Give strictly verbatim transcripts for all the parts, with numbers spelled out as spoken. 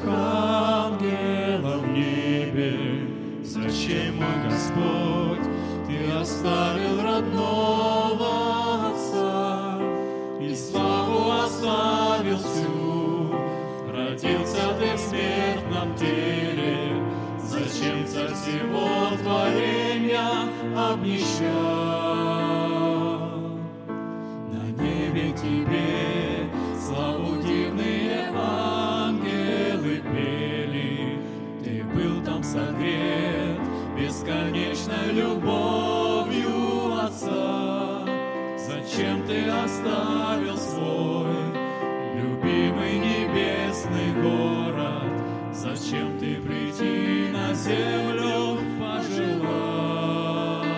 ангелов в небе. Зачем, мой Господь, Ты оставил родного Отца и славу оставил всю? Родился Ты в смертном теле, зачем Царь всего творения обнищал? На небе Тебе славу дивные ангелы пели. Ты был там согрет бесконечной любовью Отца. Зачем Ты оставил свой любимый небесный город? Зачем Ты прийти на землю пожелал?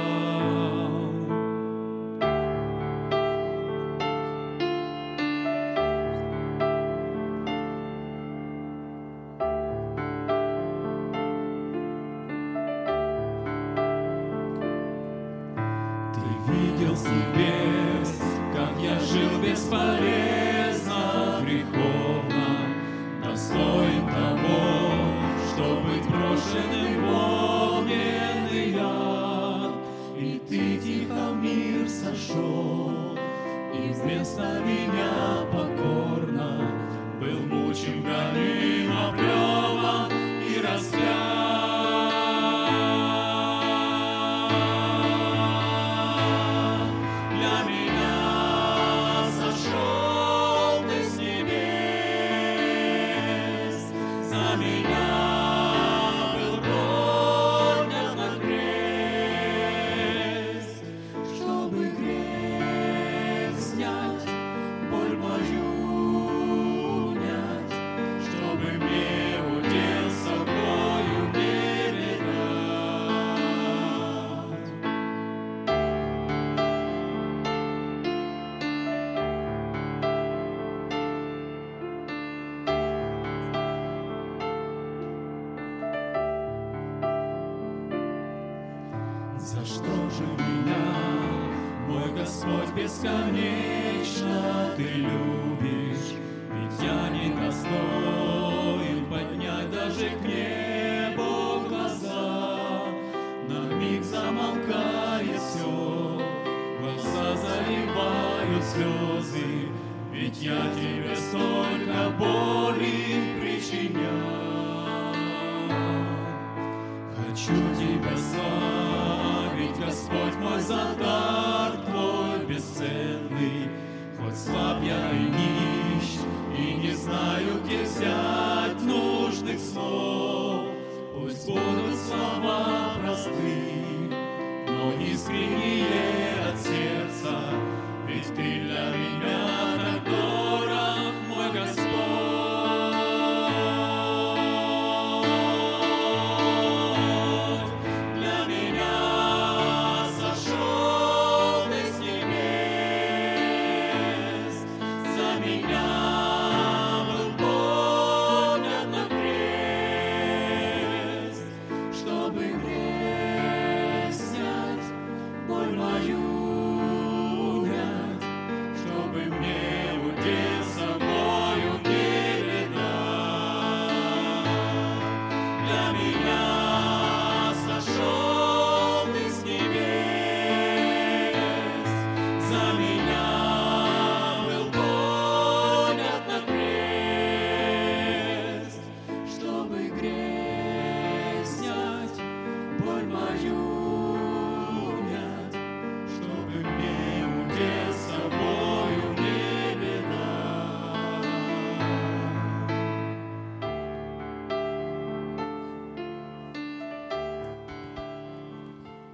Ты видел с небес, как я жил бесполезно, греховно, достоин того, чтоб быть брошенным в огненный яд. И Ты тихо в мир сошел, и вместо меня покорно был мучим, гоним, оплеван и распят. Для меня сошел Ты с небес, за меня был поднят на крест, чтобы грех снять, боль мою унять, чтобы мне удел с собою в небе дать. За что же меня, мой Господь, бесконечно Ты любишь? Ведь я не достоин поднять даже к небу глаза. На миг замолкает все, глаза заливают слезы, ведь я Тебе столько боли причинял. Хочу Тебя славить, Господь мой, за дар Твой бесценный. Хоть слаб я и нищ, и не знаю, где взять нужных слов. Пусть будут слова просты, но искренние от сердца, ведь Ты для